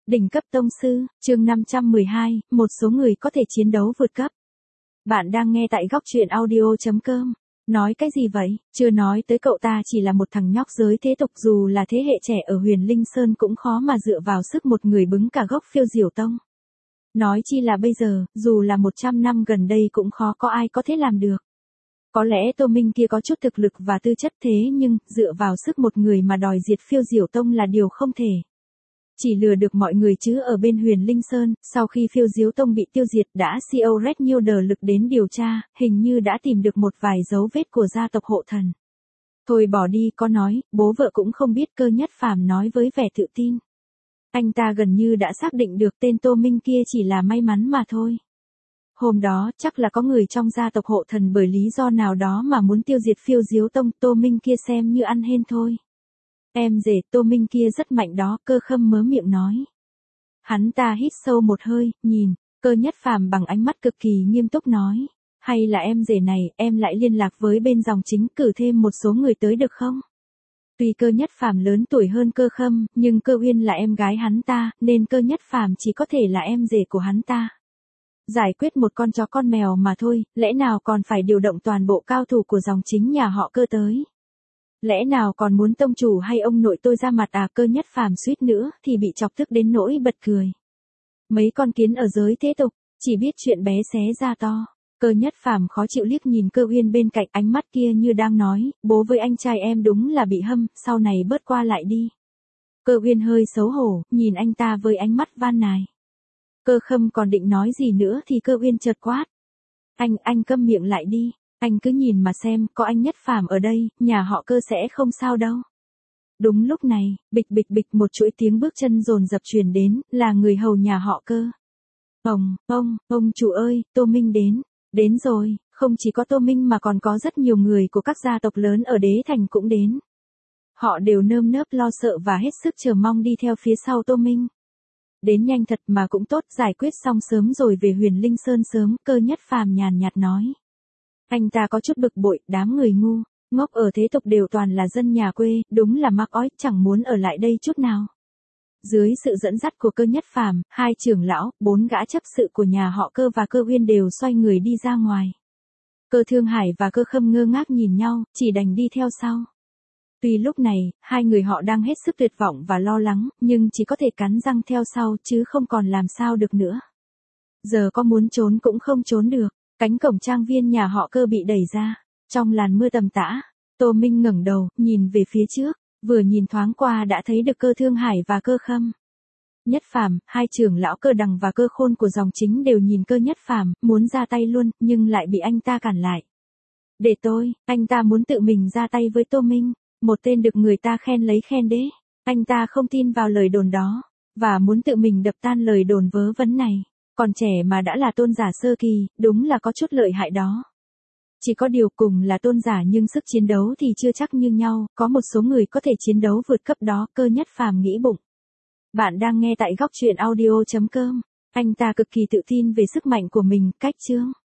Đỉnh cấp tông sư, chương 512, một số người có thể chiến đấu vượt cấp. Bạn đang nghe tại góc truyện audio.com. Nói cái gì vậy? Chưa nói tới cậu ta chỉ là một thằng nhóc giới thế tục, dù là thế hệ trẻ ở Huyền Linh Sơn cũng khó mà dựa vào sức một người bứng cả gốc Phiêu Diểu Tông. Nói chi là bây giờ, dù là 100 năm gần đây cũng khó có ai có thể làm được. Có lẽ Tô Minh kia có chút thực lực và tư chất, thế nhưng, dựa vào sức một người mà đòi diệt Phiêu Diểu Tông là điều không thể. Chỉ lừa được mọi người chứ ở bên Huyền Linh Sơn, sau khi Phiêu Diếu Tông bị tiêu diệt đã CEO Red New lực đến điều tra, hình như đã tìm được một vài dấu vết của gia tộc hộ thần. Thôi bỏ đi, có nói, bố vợ cũng không biết, Cơ Nhất Phàm nói với vẻ tự tin. Anh ta gần như đã xác định được tên Tô Minh kia chỉ là may mắn mà thôi. Hôm đó chắc là có người trong gia tộc hộ thần bởi lý do nào đó mà muốn tiêu diệt Phiêu Diếu Tông, Tô Minh kia xem như ăn hên thôi. Em rể Tô Minh kia rất mạnh đó, Cơ Khâm mớ miệng nói. Hắn ta hít sâu một hơi, nhìn, Cơ Nhất Phàm bằng ánh mắt cực kỳ nghiêm túc nói. Hay là em rể này, em lại liên lạc với bên dòng chính cử thêm một số người tới được không? Tuy Cơ Nhất Phàm lớn tuổi hơn Cơ Khâm, nhưng Cơ Uyên là em gái hắn ta, nên Cơ Nhất Phàm chỉ có thể là em rể của hắn ta. Giải quyết một con chó con mèo mà thôi, lẽ nào còn phải điều động toàn bộ cao thủ của dòng chính nhà họ Cơ tới? Lẽ nào còn muốn tông chủ hay ông nội tôi ra mặt à? Cơ Nhất Phàm suýt nữa thì bị chọc tức đến nỗi bật cười. Mấy con kiến ở giới thế tục, chỉ biết chuyện bé xé ra to. Cơ Nhất Phàm khó chịu liếc nhìn Cơ Uyên bên cạnh, ánh mắt kia như đang nói, bố với anh trai em đúng là bị hâm, sau này bớt qua lại đi. Cơ Uyên hơi xấu hổ, nhìn anh ta với ánh mắt van nài. Cơ Khâm còn định nói gì nữa thì Cơ Uyên chợt quát. Anh câm miệng lại đi. Anh cứ nhìn mà xem, có anh Nhất Phàm ở đây, nhà họ Cơ sẽ không sao đâu. Đúng lúc này, bịch bịch bịch một chuỗi tiếng bước chân dồn dập truyền đến, là người hầu nhà họ Cơ. Ông chủ ơi, Tô Minh đến. Đến rồi, không chỉ có Tô Minh mà còn có rất nhiều người của các gia tộc lớn ở Đế Thành cũng đến. Họ đều nơm nớp lo sợ và hết sức chờ mong đi theo phía sau Tô Minh. Đến nhanh thật mà cũng tốt, giải quyết xong sớm rồi về Huyền Linh Sơn sớm, Cơ Nhất Phàm nhàn nhạt nói. Anh ta có chút bực bội, đám người ngu, ngốc ở thế tục đều toàn là dân nhà quê, đúng là mắc ói, chẳng muốn ở lại đây chút nào. Dưới sự dẫn dắt của Cơ Nhất Phàm, hai trưởng lão, 4 gã chấp sự của nhà họ Cơ và Cơ Uyên đều xoay người đi ra ngoài. Cơ Thương Hải và Cơ Khâm ngơ ngác nhìn nhau, chỉ đành đi theo sau. Tuy lúc này, hai người họ đang hết sức tuyệt vọng và lo lắng, nhưng chỉ có thể cắn răng theo sau chứ không còn làm sao được nữa. Giờ có muốn trốn cũng không trốn được. Cánh cổng trang viên nhà họ Cơ bị đẩy ra. Trong làn mưa tầm tã, Tô Minh ngẩng đầu, nhìn về phía trước, vừa nhìn thoáng qua đã thấy được Cơ Thương Hải và Cơ Khâm. Nhất Phàm, hai trưởng lão Cơ Đằng và Cơ Khôn của dòng chính đều nhìn Cơ Nhất Phàm, muốn ra tay luôn, nhưng lại bị anh ta cản lại. Để tôi, anh ta muốn tự mình ra tay với Tô Minh, một tên được người ta khen lấy khen đấy. Anh ta không tin vào lời đồn đó, và muốn tự mình đập tan lời đồn vớ vẩn này. Còn trẻ mà đã là tôn giả sơ kỳ, đúng là có chút lợi hại đó. Chỉ có điều cùng là tôn giả nhưng sức chiến đấu thì chưa chắc như nhau, có một số người có thể chiến đấu vượt cấp đó, Cơ Nhất Phàm nghĩ bụng. Bạn đang nghe tại góc truyện audio.com. Anh ta cực kỳ tự tin về sức mạnh của mình, cách chương.